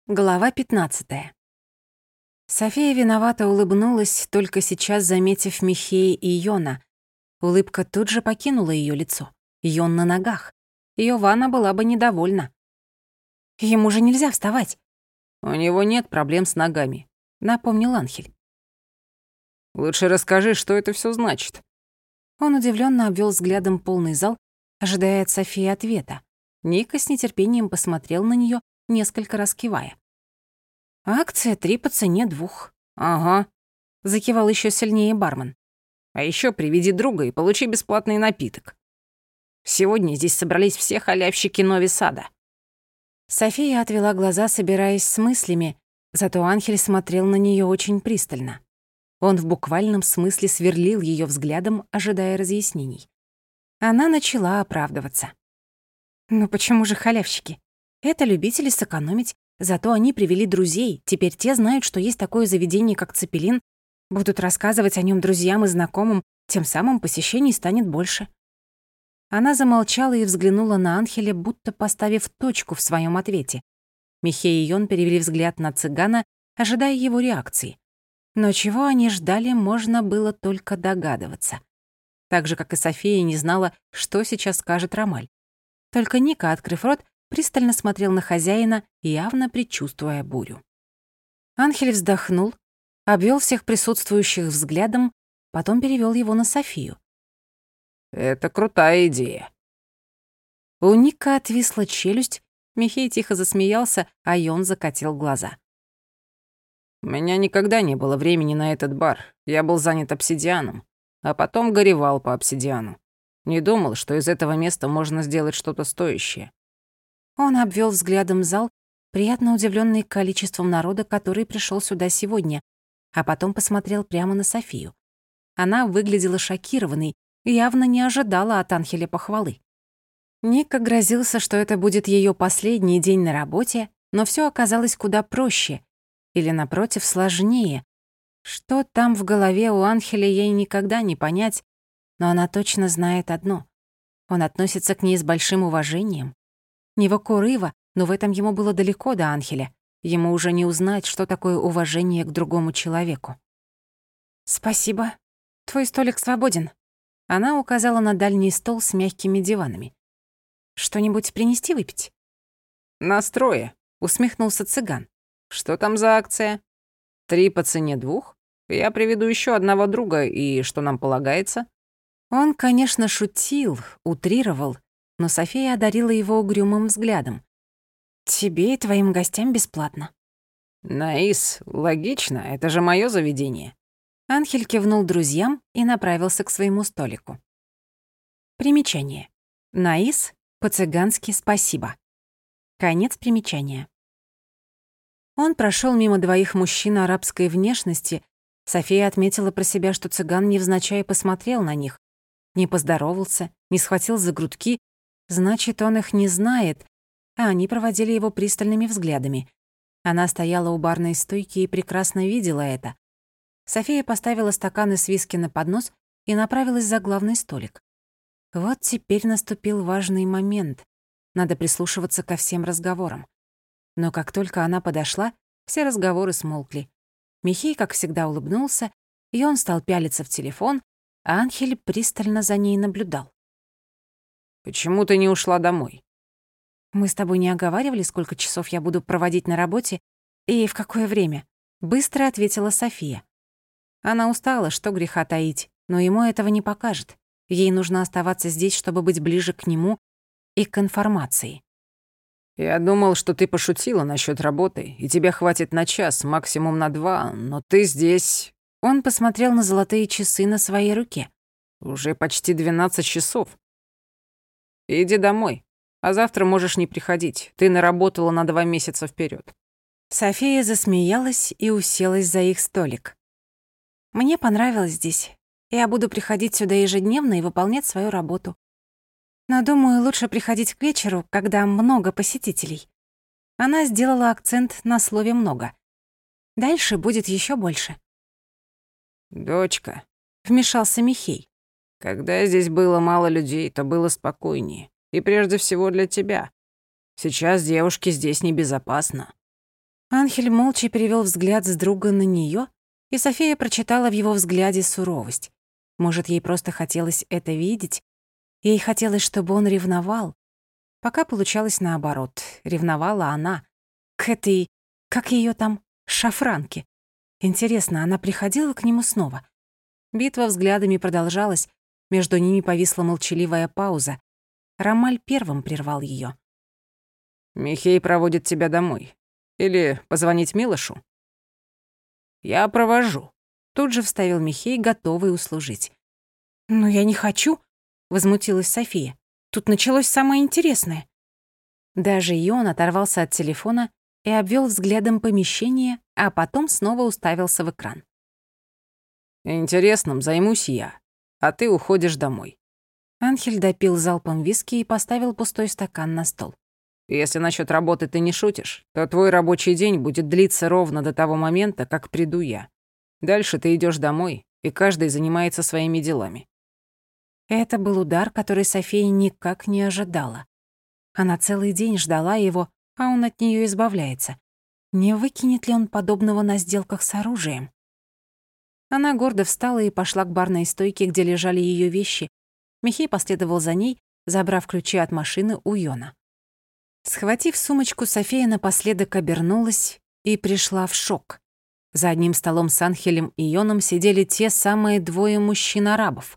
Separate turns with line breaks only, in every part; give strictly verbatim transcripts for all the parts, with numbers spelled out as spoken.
Глава пятнадцатая. София виновато улыбнулась, только сейчас заметив Михея и Йона. Улыбка тут же покинула её лицо. Йон на ногах. Её Ванна была бы недовольна. «Ему же нельзя вставать».
«У него нет проблем с ногами»,
— напомнил Анхель.
«Лучше расскажи, что это всё значит».
Он удивлённо обвёл взглядом полный зал, ожидая от Софии ответа. Ника с нетерпением посмотрел на неё, несколько раз кивая. «Акция три по цене двух».
«Ага»,
— закивал ещё сильнее бармен.
«А ещё приведи друга и получи бесплатный напиток. Сегодня здесь собрались все халявщики Нови-Сада».
София отвела глаза, собираясь с мыслями, зато Анхель смотрел на неё очень пристально. Он в буквальном смысле сверлил её взглядом, ожидая разъяснений. Она начала оправдываться. «Ну почему же халявщики? Это любители сэкономить. Зато они привели друзей. Теперь те знают, что есть такое заведение, как Цепелин. Будут рассказывать о нём друзьям и знакомым. Тем самым посещений станет больше». Она замолчала и взглянула на Анхеля, будто поставив точку в своём ответе. Михей и Йон перевели взгляд на цыгана, ожидая его реакции. Но чего они ждали, можно было только догадываться. Так же, как и София не знала, что сейчас скажет Ромаль. Только Ника, открыв рот, пристально смотрел на хозяина, явно предчувствуя бурю. Анхель вздохнул, обвёл всех присутствующих взглядом, потом перевёл его на Софию.
«Это крутая идея».
У Ника отвисла челюсть, Михей тихо засмеялся, а Йон закатил глаза.
«У меня никогда не было времени на этот бар. Я был занят обсидианом, а потом горевал по обсидиану. Не думал, что из этого места можно сделать что-то стоящее».
Он обвёл взглядом зал, приятно удивлённый количеством народа, который пришёл сюда сегодня, а потом посмотрел прямо на Софию. Она выглядела шокированной, явно не ожидала от Анхеля похвалы. Ника грозился, что это будет её последний день на работе, но всё оказалось куда проще, или, напротив, сложнее. Что там в голове у Анхеля, ей никогда не понять, но она точно знает одно. Он относится к ней с большим уважением. Не Вакурыва, но в этом ему было далеко до Анхеля. Ему уже не узнать, что такое уважение к другому человеку. «Спасибо. Твой столик свободен». Она указала на дальний стол с мягкими диванами. «Что-нибудь принести выпить?»
«Настрое», —
усмехнулся цыган.
«Что там за акция? Три по цене двух? Я приведу ещё одного друга, и что нам полагается?»
Он, конечно, шутил, утрировал, но София одарила его угрюмым взглядом. «Тебе и твоим гостям бесплатно».
«Наис, логично, это же моё заведение».
Анхель кивнул друзьям и направился к своему столику. Примечание. Наис, по-цыгански «спасибо». Конец примечания. Он прошёл мимо двоих мужчин арабской внешности. София отметила про себя, что цыган невзначай посмотрел на них. Не поздоровался, не схватил за грудки. Значит, он их не знает, а они проводили его пристальными взглядами. Она стояла у барной стойки и прекрасно видела это. София поставила стаканы с виски на поднос и направилась за главный столик. Вот теперь наступил важный момент. Надо прислушиваться ко всем разговорам. Но как только она подошла, все разговоры смолкли. Михей, как всегда, улыбнулся, и он стал пялиться в телефон, а Анхель пристально за ней наблюдал.
«Почему ты не ушла домой?»
«Мы с тобой не оговаривали, сколько часов я буду проводить на работе и в какое время?» — быстро ответила София. Она устала, что греха таить, но ему этого не покажет. Ей нужно оставаться здесь, чтобы быть ближе к нему и к информации.
«Я думал, что ты пошутила насчёт работы, и тебе хватит на час, максимум на два, но ты здесь...»
Он посмотрел на золотые часы на своей руке.
«Уже почти двенадцать часов. Иди домой, а завтра можешь не приходить. Ты наработала на два месяца вперёд».
София засмеялась и уселась за их столик. «Мне понравилось здесь. Я буду приходить сюда ежедневно и выполнять свою работу. Но, думаю, лучше приходить к вечеру, когда много посетителей». Она сделала акцент на слове «много». Дальше будет ещё больше.
«Дочка»,
— вмешался Михей.
«Когда здесь было мало людей, то было спокойнее. И прежде всего для тебя. Сейчас девушке здесь небезопасно».
Анхель молча перевёл взгляд с друга на неё, и София прочитала в его взгляде суровость. Может, ей просто хотелось это видеть? Ей хотелось, чтобы он ревновал. Пока получалось наоборот. Ревновала она к этой, как её там, шафранке. Интересно, она приходила к нему снова? Битва взглядами продолжалась, между ними повисла молчаливая пауза. Ромаль первым прервал её.
«Михей проводит тебя домой. Или позвонить Милошу?» «Я провожу», — тут же вставил Михей, готовый услужить.
«Но я не хочу», — возмутилась София. «Тут началось самое интересное». Даже и он оторвался от телефона и обвел взглядом помещение, а потом снова уставился в экран.
«Интересным займусь я, а ты уходишь домой».
Анхель допил залпом виски и поставил пустой стакан на стол.
«Если насчет работы ты не шутишь, то твой рабочий день будет длиться ровно до того момента, как приду я. Дальше ты идешь домой, и каждый занимается своими делами».
Это был удар, который София никак не ожидала. Она целый день ждала его, а он от нее избавляется. Не выкинет ли он подобного на сделках с оружием? Она гордо встала и пошла к барной стойке, где лежали ее вещи. Михей последовал за ней, забрав ключи от машины у Йона. Схватив сумочку, София напоследок обернулась и пришла в шок. За одним столом с Анхелем и Йоном сидели те самые двое мужчин-арабов.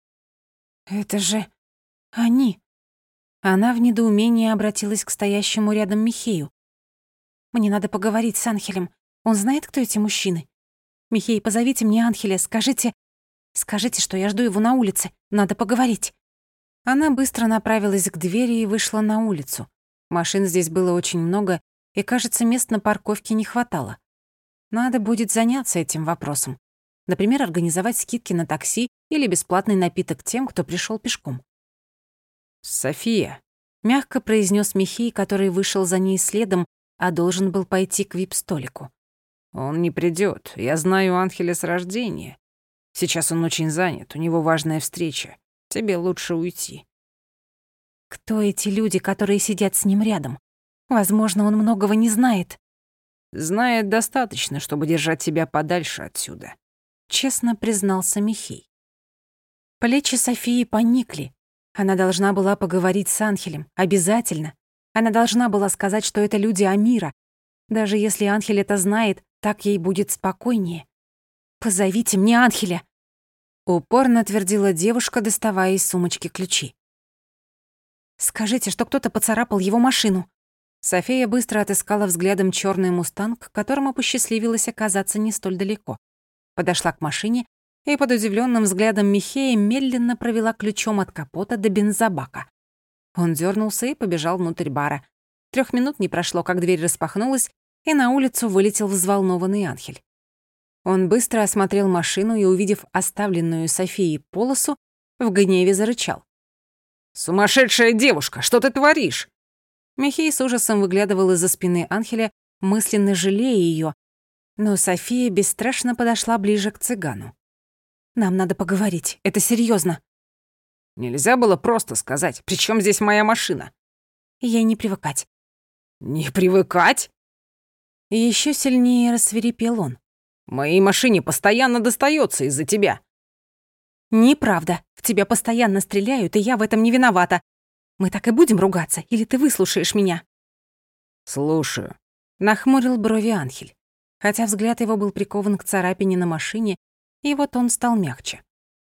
«Это же они!» Она в недоумении обратилась к стоящему рядом Михею. «Мне надо поговорить с Анхелем. Он знает, кто эти мужчины? Михей, позовите мне Анхеля, скажите... Скажите, что я жду его на улице. Надо поговорить». Она быстро направилась к двери и вышла на улицу. Машин здесь было очень много, и, кажется, мест на парковке не хватало. Надо будет заняться этим вопросом. Например, организовать скидки на такси или бесплатный напиток тем, кто пришел пешком.
«София»,
— мягко произнес Михей, который вышел за ней следом, а должен был пойти к вип-столику.
«Он не придет. Я знаю Анхеля с рождения. Сейчас он очень занят, у него важная встреча. Тебе лучше уйти».
Кто эти люди, которые сидят с ним рядом? Возможно, он многого не знает.
«Знает достаточно, чтобы держать тебя подальше отсюда»,
— честно признался Михей. Плечи Софии поникли. Она должна была поговорить с Анхелем. Обязательно. Она должна была сказать, что это люди Амира. Даже если Анхель это знает, так ей будет спокойнее. «Позовите мне Анхеля!» — упорно твердила девушка, доставая из сумочки ключи. «Скажите, что кто-то поцарапал его машину». София быстро отыскала взглядом чёрный мустанг, которому посчастливилось оказаться не столь далеко. Подошла к машине и под удивлённым взглядом Михея медленно провела ключом от капота до бензобака. Он дёрнулся и побежал внутрь бара. Трёх минут не прошло, как дверь распахнулась, и на улицу вылетел взволнованный Анхель. Он быстро осмотрел машину и, увидев оставленную Софией полосу, в гневе зарычал.
«Сумасшедшая девушка, что ты творишь?»
Михей с ужасом выглядывал из-за спины Анхеля, мысленно жалея её, но София бесстрашно подошла ближе к цыгану. «Нам надо поговорить, это серьёзно».
«Нельзя было просто сказать, при чём здесь моя машина?»
«Ей не привыкать».
«Не привыкать?»
И ещё сильнее рассвирепел он.
«Моей машине постоянно достаётся из-за тебя».
«Неправда. В тебя постоянно стреляют, и я в этом не виновата. Мы так и будем ругаться, или ты выслушаешь меня?»
«Слушаю»,
— нахмурил брови Анхель. Хотя взгляд его был прикован к царапине на машине, и вот он стал мягче.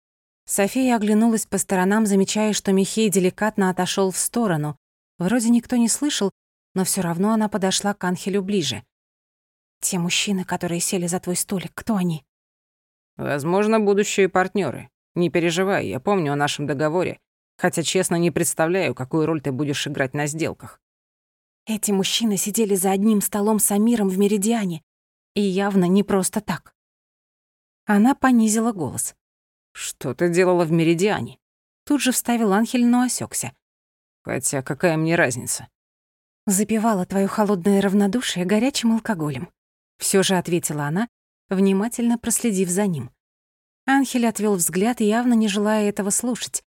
София оглянулась по сторонам, замечая, что Михей деликатно отошёл в сторону. Вроде никто не слышал, но всё равно она подошла к Анхелю ближе. «Те мужчины, которые сели за твой столик, кто они?»
«Возможно, будущие партнёры. Не переживай, я помню о нашем договоре, хотя, честно, не представляю, какую роль ты будешь играть на сделках».
Эти мужчины сидели за одним столом с Амиром в Меридиане, и явно не просто так. Она понизила голос.
«Что ты делала в Меридиане?»
Тут же вставил Анхель, но осёкся.
«Хотя какая мне разница?»
«Запивала твоё холодное равнодушие горячим алкоголем», — всё же ответила она, внимательно проследив за ним. Анхель отвёл взгляд, явно не желая этого слушать.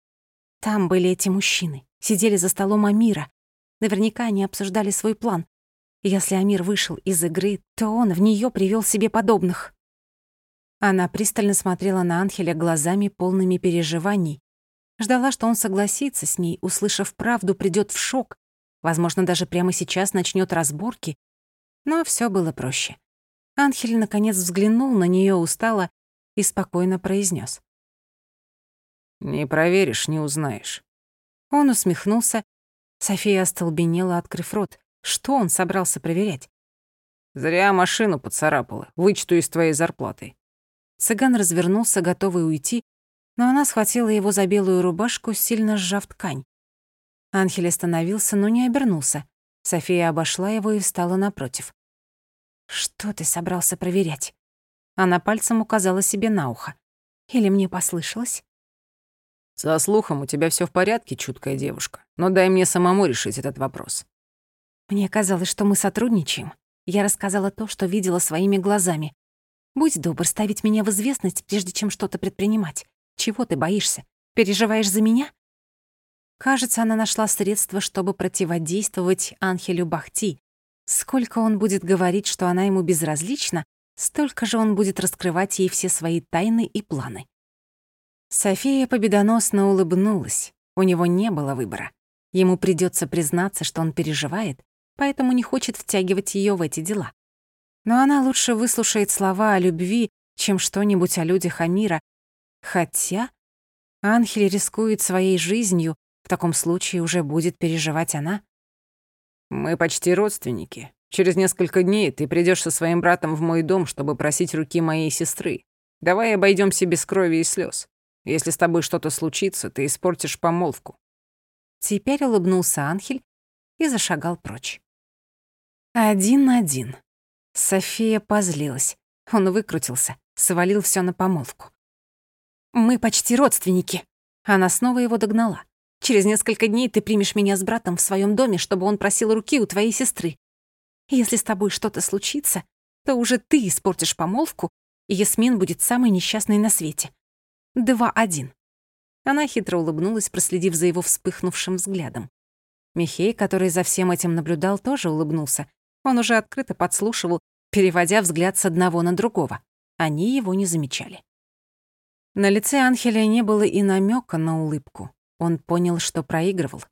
Там были эти мужчины, сидели за столом Амира. Наверняка они обсуждали свой план. Если Амир вышел из игры, то он в неё привёл себе подобных. Она пристально смотрела на Анхеля глазами, полными переживаний. Ждала, что он согласится с ней, услышав правду, придёт в шок. Возможно, даже прямо сейчас начнёт разборки. Но всё было проще. Анхель наконец взглянул на неё устало и спокойно произнёс:
«Не проверишь, не узнаешь».
Он усмехнулся. София остолбенела, открыв рот. Что он собрался проверять?
«Зря машину поцарапала. Вычту из твоей зарплаты».
Цыган развернулся, готовый уйти, но она схватила его за белую рубашку, сильно сжав ткань. Анхель остановился, но не обернулся. София обошла его и встала напротив. «Что ты собрался проверять?» Она пальцем указала себе на ухо. «Или мне послышалось?»
«Со слухом у тебя всё в порядке, чуткая девушка, но дай мне самому решить этот вопрос».
«Мне казалось, что мы сотрудничаем. Я рассказала то, что видела своими глазами. Будь добр ставить меня в известность, прежде чем что-то предпринимать. Чего ты боишься? Переживаешь за меня?» Кажется, она нашла средства, чтобы противодействовать Анхелю Бахти. Сколько он будет говорить, что она ему безразлична, столько же он будет раскрывать ей все свои тайны и планы. София победоносно улыбнулась. У него не было выбора. Ему придётся признаться, что он переживает, поэтому не хочет втягивать её в эти дела. Но она лучше выслушает слова о любви, чем что-нибудь о людях Амира. Хотя Анхель рискует своей жизнью, в таком случае уже будет переживать она.
«Мы почти родственники. Через несколько дней ты придёшь со своим братом в мой дом, чтобы просить руки моей сестры. Давай обойдёмся без крови и слёз. Если с тобой что-то случится, ты испортишь помолвку».
Теперь улыбнулся Анхель и зашагал прочь. Один-один. София позлилась. Он выкрутился, свалил всё на помолвку. «Мы почти родственники». Она снова его догнала. «Через несколько дней ты примешь меня с братом в своём доме, чтобы он просил руки у твоей сестры. Если с тобой что-то случится, то уже ты испортишь помолвку, и Ясмин будет самой несчастной на свете. Два-один». Она хитро улыбнулась, проследив за его вспыхнувшим взглядом. Михей, который за всем этим наблюдал, тоже улыбнулся. Он уже открыто подслушивал, переводя взгляд с одного на другого. Они его не замечали. На лице Анхеля не было и намёка на улыбку. Он понял, что проигрывал.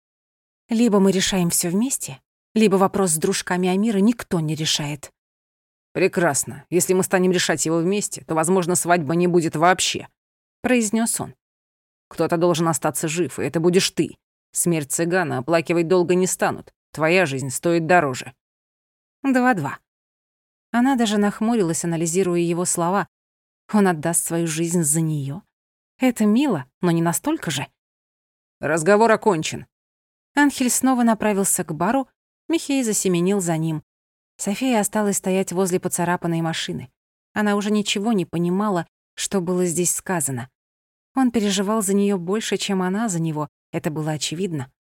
Либо мы решаем всё вместе, либо вопрос с дружками Амира никто не решает.
«Прекрасно. Если мы станем решать его вместе, то, возможно, свадьбы не будет вообще», — произнёс он. «Кто-то должен остаться жив, и это будешь ты. Смерть цыгана оплакивать долго не станут. Твоя жизнь стоит дороже».
Два-два. Она даже нахмурилась, анализируя его слова. Он отдаст свою жизнь за неё. Это мило, но не настолько же.
«Разговор окончен».
Анхель снова направился к бару, Михей засеменил за ним. София осталась стоять возле поцарапанной машины. Она уже ничего не понимала, что было здесь сказано. Он переживал за неё больше, чем она за него, это было очевидно.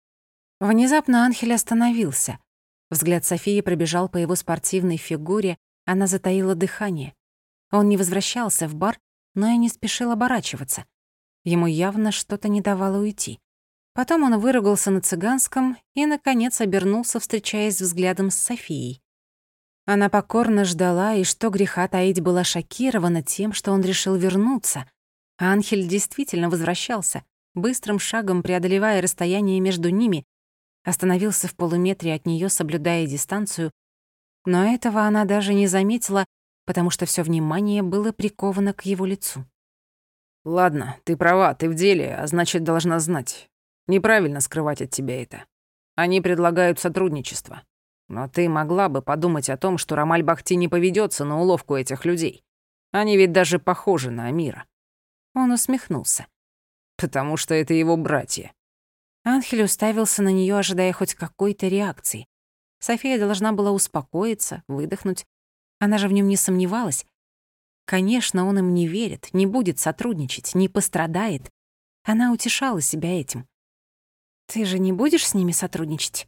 Внезапно Анхель остановился. Взгляд Софии пробежал по его спортивной фигуре, она затаила дыхание. Он не возвращался в бар, но и не спешил оборачиваться. Ему явно что-то не давало уйти. Потом он выругался на цыганском и, наконец, обернулся, встречаясь взглядом с Софией. Она покорно ждала, и, что греха таить, была шокирована тем, что он решил вернуться. Анхель действительно возвращался, быстрым шагом преодолевая расстояние между ними, остановился в полуметре от неё, соблюдая дистанцию, но этого она даже не заметила, потому что всё внимание было приковано к его лицу.
«Ладно, ты права, ты в деле, а значит, должна знать. Неправильно скрывать от тебя это. Они предлагают сотрудничество. Но ты могла бы подумать о том, что Рамаль Бахти не поведётся на уловку этих людей. Они ведь даже похожи на Амира».
Он усмехнулся.
«Потому что это его братья».
Анхель уставился на неё, ожидая хоть какой-то реакции. София должна была успокоиться, выдохнуть. Она же в нём не сомневалась. Конечно, он им не верит, не будет сотрудничать, не пострадает. Она утешала себя этим. «Ты же не будешь с ними сотрудничать?»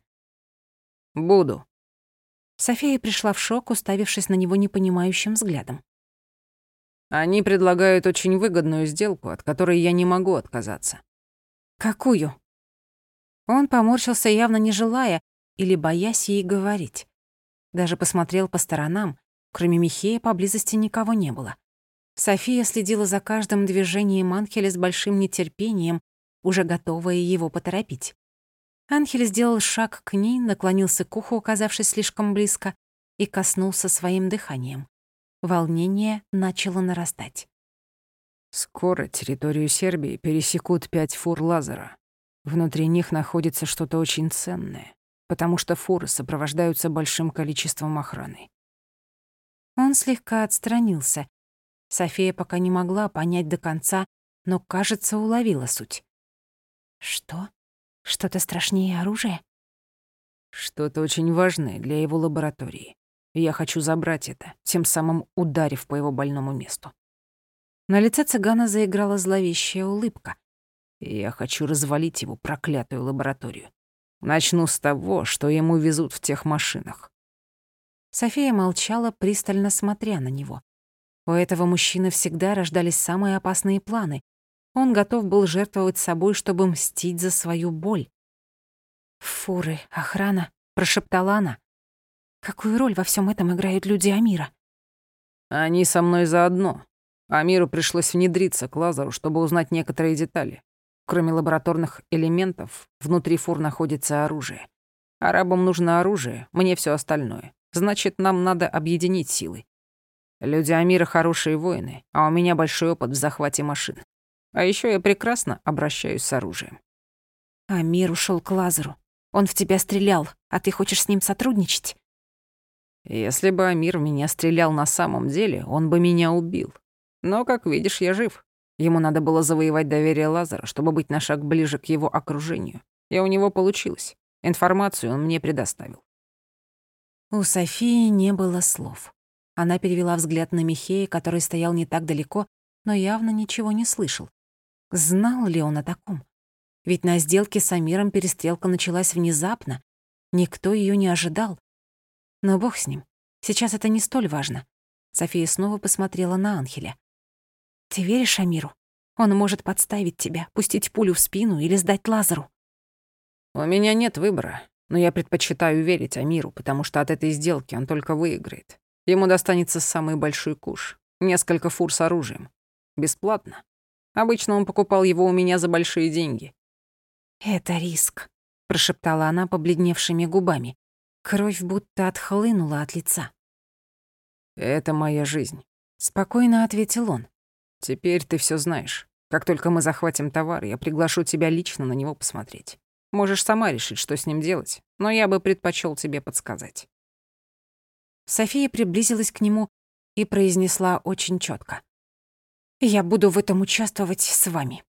«Буду».
София пришла в шок, уставившись на него непонимающим взглядом.
«Они предлагают очень выгодную сделку, от которой я не могу отказаться».
«Какую?» Он поморщился, явно не желая или боясь ей говорить. Даже посмотрел по сторонам. Кроме Михея поблизости никого не было. София следила за каждым движением Анхеля с большим нетерпением, уже готовая его поторопить. Анхель сделал шаг к ней, наклонился к уху, оказавшись слишком близко, и коснулся своим дыханием. Волнение начало нарастать.
«Скоро территорию Сербии пересекут пять фур лазера. Внутри них находится что-то очень ценное, потому что фуры сопровождаются большим количеством охраны».
Он слегка отстранился. София пока не могла понять до конца, но, кажется, уловила суть. «Что? Что-то страшнее оружия?»
«Что-то очень важное для его лаборатории. Я хочу забрать это, тем самым ударив по его больному месту».
На лице цыгана заиграла зловещая улыбка.
«Я хочу развалить его проклятую лабораторию. Начну с того, что ему везут в тех машинах».
София молчала, пристально смотря на него. У этого мужчины всегда рождались самые опасные планы. Он готов был жертвовать собой, чтобы мстить за свою боль. «Фуры, охрана», — прошептала она. «Какую роль во всем этом играют люди Амира?»
«Они со мной заодно. Амиру пришлось внедриться к лазеру, чтобы узнать некоторые детали. Кроме лабораторных элементов, внутри фур находится оружие. Арабам нужно оружие, мне все остальное. Значит, нам надо объединить силы. Люди Амира хорошие воины, а у меня большой опыт в захвате машин. А еще я прекрасно обращаюсь с оружием».
«Амир ушел к лазеру. Он в тебя стрелял, а ты хочешь с ним сотрудничать?»
«Если бы Амир в меня стрелял на самом деле, он бы меня убил. Но, как видишь, я жив. Ему надо было завоевать доверие лазера, чтобы быть на шаг ближе к его окружению. И у него получилось. Информацию он мне предоставил».
У Софии не было слов. Она перевела взгляд на Михея, который стоял не так далеко, но явно ничего не слышал. Знал ли он о таком? Ведь на сделке с Амиром перестрелка началась внезапно. Никто ее не ожидал. Но бог с ним. Сейчас это не столь важно. София снова посмотрела на Анхеля. «Ты веришь Амиру? Он может подставить тебя, пустить пулю в спину или сдать лазеру».
«У меня нет выбора, но я предпочитаю верить Амиру, потому что от этой сделки он только выиграет. Ему достанется самый большой куш. Несколько фур с оружием. Бесплатно. Обычно он покупал его у меня за большие деньги».
«Это риск», — прошептала она побледневшими губами. Кровь будто отхлынула от лица.
«Это моя жизнь»,
— спокойно ответил он.
«Теперь ты все знаешь. Как только мы захватим товар, я приглашу тебя лично на него посмотреть. Можешь сама решить, что с ним делать, но я бы предпочел тебе подсказать».
София приблизилась к нему и произнесла очень четко: «Я буду в этом участвовать с вами».